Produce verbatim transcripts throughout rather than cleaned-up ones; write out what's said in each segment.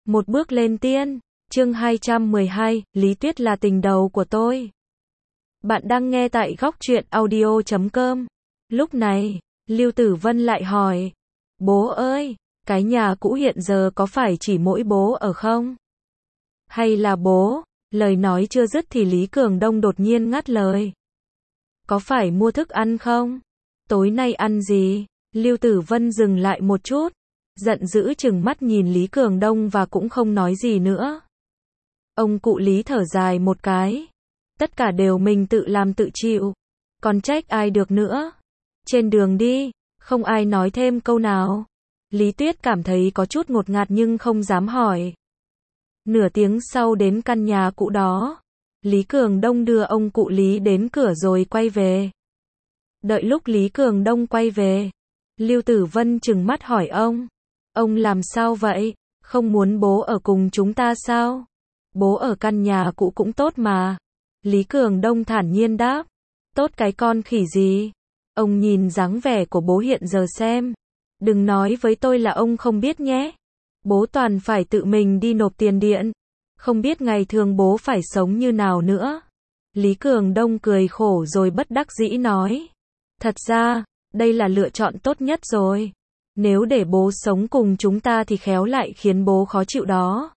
Một bước lên tiên, chương hai trăm mười hai, Lý Tuyết là tình đầu của tôi. Bạn đang nghe tại góc truyện audio chấm com. Lúc này, Lưu Tử Vân lại hỏi, bố ơi, cái nhà cũ hiện giờ có phải chỉ mỗi bố ở không? Hay là bố? Lời nói chưa dứt thì Lý Cường Đông đột nhiên ngắt lời. Có phải mua thức ăn không? Tối nay ăn gì? Lưu Tử Vân dừng lại một chút, giận dữ chừng mắt nhìn Lý Cường Đông và cũng không nói gì nữa. Ông cụ Lý thở dài một cái. Tất cả đều mình tự làm tự chịu. Còn trách ai được nữa. Trên đường đi, không ai nói thêm câu nào. Lý Tuyết cảm thấy có chút ngột ngạt nhưng không dám hỏi. Nửa tiếng sau đến căn nhà cũ đó, Lý Cường Đông đưa ông cụ Lý đến cửa rồi quay về. Đợi lúc Lý Cường Đông quay về, Lưu Tử Vân trừng mắt hỏi ông. Ông làm sao vậy? Không muốn bố ở cùng chúng ta sao? Bố ở căn nhà cũ cũng tốt mà. Lý Cường Đông thản nhiên đáp. Tốt cái con khỉ gì? Ông nhìn dáng vẻ của bố hiện giờ xem. Đừng nói với tôi là ông không biết nhé. Bố toàn phải tự mình đi nộp tiền điện. Không biết ngày thường bố phải sống như nào nữa. Lý Cường Đông cười khổ rồi bất đắc dĩ nói. Thật ra, đây là lựa chọn tốt nhất rồi. Nếu để bố sống cùng chúng ta thì khéo lại khiến bố khó chịu đó.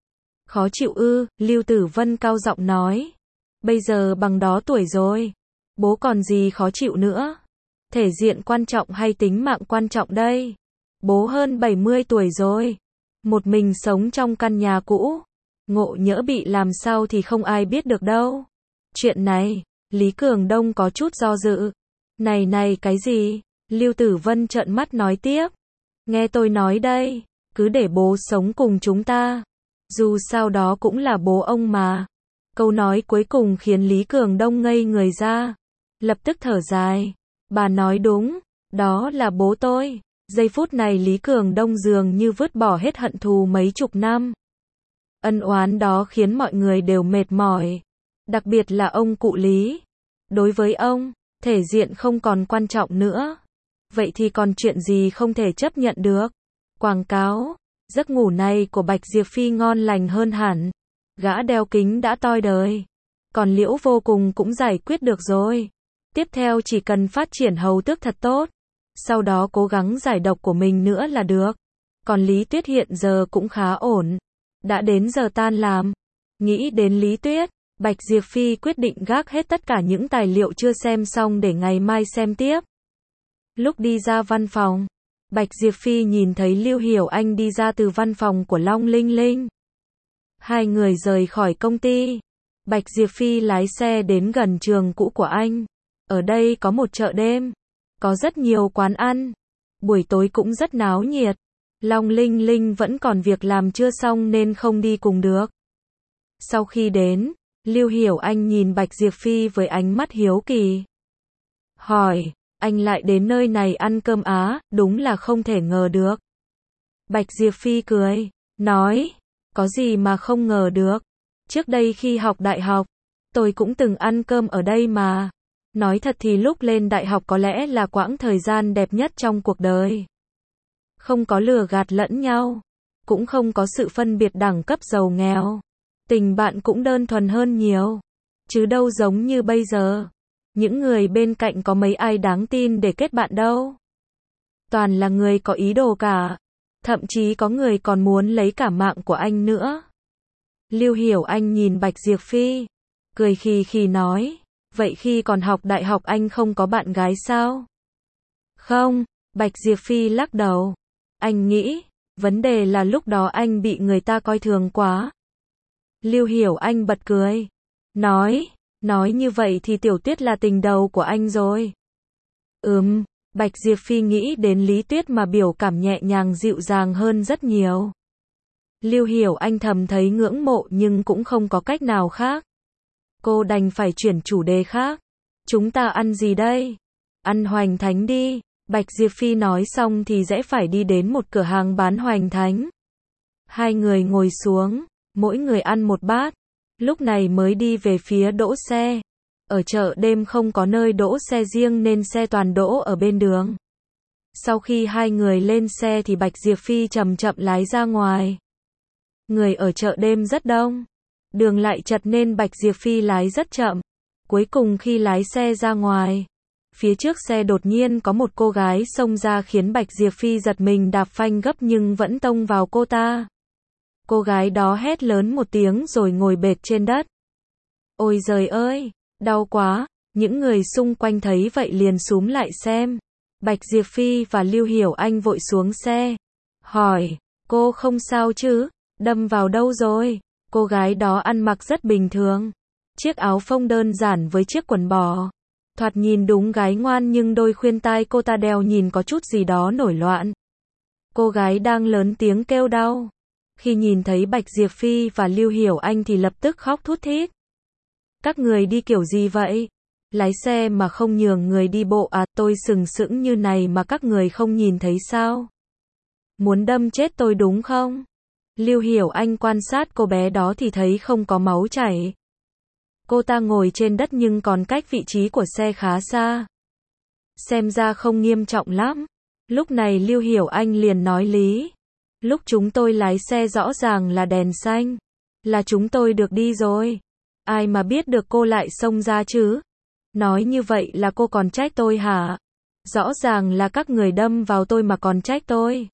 Khó chịu ư? Lưu Tử Vân cao giọng nói. Bây giờ bằng đó tuổi rồi. Bố còn gì khó chịu nữa? Thể diện quan trọng hay tính mạng quan trọng đây? Bố hơn bảy mươi tuổi rồi. Một mình sống trong căn nhà cũ. Ngộ nhỡ bị làm sao thì không ai biết được đâu. Chuyện này, Lý Cường Đông có chút do dự. Này này cái gì? Lưu Tử Vân trợn mắt nói tiếp. Nghe tôi nói đây, cứ để bố sống cùng chúng ta. Dù sao đó cũng là bố ông mà. Câu nói cuối cùng khiến Lý Cường Đông ngây người ra. Lập tức thở dài. Bà nói đúng, đó là bố tôi. Giây phút này Lý Cường Đông dường như vứt bỏ hết hận thù mấy chục năm. Ân oán đó khiến mọi người đều mệt mỏi. Đặc biệt là ông cụ Lý. Đối với ông, thể diện không còn quan trọng nữa. Vậy thì còn chuyện gì không thể chấp nhận được? Quảng cáo, giấc ngủ này của Bạch Diệp Phi ngon lành hơn hẳn. Gã đeo kính đã toi đời. Còn Liễu Vô Cùng cũng giải quyết được rồi. Tiếp theo chỉ cần phát triển hầu tước thật tốt. Sau đó cố gắng giải độc của mình nữa là được. Còn Lý Tuyết hiện giờ cũng khá ổn. Đã đến giờ tan làm. Nghĩ đến Lý Tuyết, Bạch Diệp Phi quyết định gác hết tất cả những tài liệu chưa xem xong để ngày mai xem tiếp. Lúc đi ra văn phòng, Bạch Diệp Phi nhìn thấy Lưu Hiểu Anh đi ra từ văn phòng của Long Linh Linh. Hai người rời khỏi công ty. Bạch Diệp Phi lái xe đến gần trường cũ của anh. Ở đây có một chợ đêm. Có rất nhiều quán ăn. Buổi tối cũng rất náo nhiệt. Long Linh Linh vẫn còn việc làm chưa xong nên không đi cùng được. Sau khi đến, Lưu Hiểu Anh nhìn Bạch Diệp Phi với ánh mắt hiếu kỳ. Hỏi, anh lại đến nơi này ăn cơm á, đúng là không thể ngờ được. Bạch Diệp Phi cười, nói, có gì mà không ngờ được. Trước đây khi học đại học, tôi cũng từng ăn cơm ở đây mà. Nói thật thì lúc lên đại học có lẽ là quãng thời gian đẹp nhất trong cuộc đời. Không có lừa gạt lẫn nhau, cũng không có sự phân biệt đẳng cấp giàu nghèo. Tình bạn cũng đơn thuần hơn nhiều, chứ đâu giống như bây giờ. Những người bên cạnh có mấy ai đáng tin để kết bạn đâu. Toàn là người có ý đồ cả. Thậm chí có người còn muốn lấy cả mạng của anh nữa. Lưu Hiểu Anh nhìn Bạch Diệp Phi, cười khì khì nói, vậy khi còn học đại học anh không có bạn gái sao? Không, Bạch Diệp Phi lắc đầu. Anh nghĩ, vấn đề là lúc đó anh bị người ta coi thường quá. Lưu Hiểu Anh bật cười, nói, nói như vậy thì Tiểu Tuyết là tình đầu của anh rồi. Ừm, Bạch Diệp Phi nghĩ đến Lý Tuyết mà biểu cảm nhẹ nhàng dịu dàng hơn rất nhiều. Lưu Hiểu Anh thầm thấy ngưỡng mộ nhưng cũng không có cách nào khác. Cô đành phải chuyển chủ đề khác. Chúng ta ăn gì đây? Ăn hoành thánh đi. Bạch Diệp Phi nói xong thì rẽ phải đi đến một cửa hàng bán hoành thánh. Hai người ngồi xuống, mỗi người ăn một bát. Lúc này mới đi về phía đỗ xe. Ở chợ đêm không có nơi đỗ xe riêng nên xe toàn đỗ ở bên đường. Sau khi hai người lên xe thì Bạch Diệp Phi chậm chậm lái ra ngoài. Người ở chợ đêm rất đông. Đường lại chật nên Bạch Diệp Phi lái rất chậm. Cuối cùng khi lái xe ra ngoài, phía trước xe đột nhiên có một cô gái xông ra khiến Bạch Diệp Phi giật mình đạp phanh gấp nhưng vẫn tông vào cô ta. Cô gái đó hét lớn một tiếng rồi ngồi bệt trên đất. Ôi giời ơi, đau quá, những người xung quanh thấy vậy liền xúm lại xem. Bạch Diệp Phi và Lưu Hiểu Anh vội xuống xe. Hỏi, cô không sao chứ, đâm vào đâu rồi? Cô gái đó ăn mặc rất bình thường. Chiếc áo phông đơn giản với chiếc quần bò. Thoạt nhìn đúng gái ngoan nhưng đôi khuyên tai cô ta đeo nhìn có chút gì đó nổi loạn. Cô gái đang lớn tiếng kêu đau. Khi nhìn thấy Bạch Diệp Phi và Lưu Hiểu Anh thì lập tức khóc thút thít. Các người đi kiểu gì vậy? Lái xe mà không nhường người đi bộ à? Tôi sừng sững như này mà các người không nhìn thấy sao? Muốn đâm chết tôi đúng không? Lưu Hiểu Anh quan sát cô bé đó thì thấy không có máu chảy. Cô ta ngồi trên đất nhưng còn cách vị trí của xe khá xa. Xem ra không nghiêm trọng lắm. Lúc này Lưu Hiểu Anh liền nói lý. Lúc chúng tôi lái xe rõ ràng là đèn xanh. Là chúng tôi được đi rồi. Ai mà biết được cô lại xông ra chứ? Nói như vậy là cô còn trách tôi hả? Rõ ràng là các người đâm vào tôi mà còn trách tôi.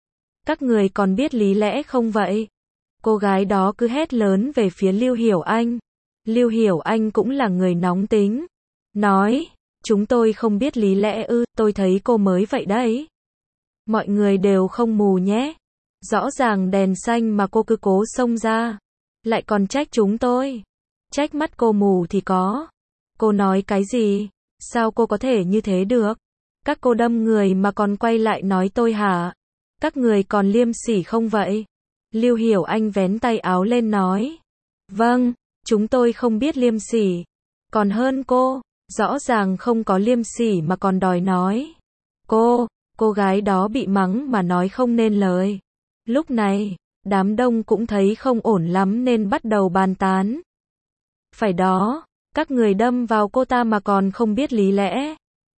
Các người còn biết lý lẽ không vậy? Cô gái đó cứ hét lớn về phía Lưu Hiểu Anh. Lưu Hiểu Anh cũng là người nóng tính. Nói, chúng tôi không biết lý lẽ ư, tôi thấy cô mới vậy đấy. Mọi người đều không mù nhé. Rõ ràng đèn xanh mà cô cứ cố xông ra. Lại còn trách chúng tôi. Trách mắt cô mù thì có. Cô nói cái gì? Sao cô có thể như thế được? Các cô đâm người mà còn quay lại nói tôi hả? Các người còn liêm sỉ không vậy? Lưu Hiểu Anh vén tay áo lên nói. Vâng, chúng tôi không biết liêm sỉ. Còn hơn cô, rõ ràng không có liêm sỉ mà còn đòi nói. Cô, cô gái đó bị mắng mà nói không nên lời. Lúc này, đám đông cũng thấy không ổn lắm nên bắt đầu bàn tán. Phải đó, các người đâm vào cô ta mà còn không biết lý lẽ.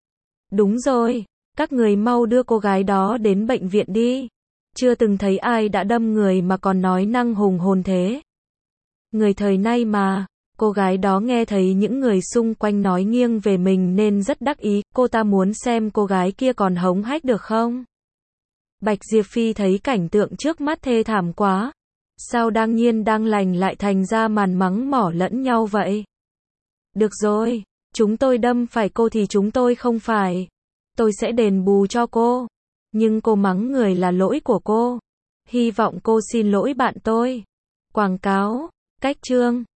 Đúng rồi, các người mau đưa cô gái đó đến bệnh viện đi. Chưa từng thấy ai đã đâm người mà còn nói năng hùng hồn thế. Người thời nay mà, cô gái đó nghe thấy những người xung quanh nói nghiêng về mình nên rất đắc ý, cô ta muốn xem cô gái kia còn hống hách được không. Bạch Diệp Phi thấy cảnh tượng trước mắt thê thảm quá. Sao đang nhiên đang lành lại thành ra màn mắng mỏ lẫn nhau vậy? Được rồi, chúng tôi đâm phải cô thì chúng tôi không phải. Tôi sẽ đền bù cho cô. Nhưng cô mắng người là lỗi của cô. Hy vọng cô xin lỗi bạn tôi. Quảng cáo, cách chương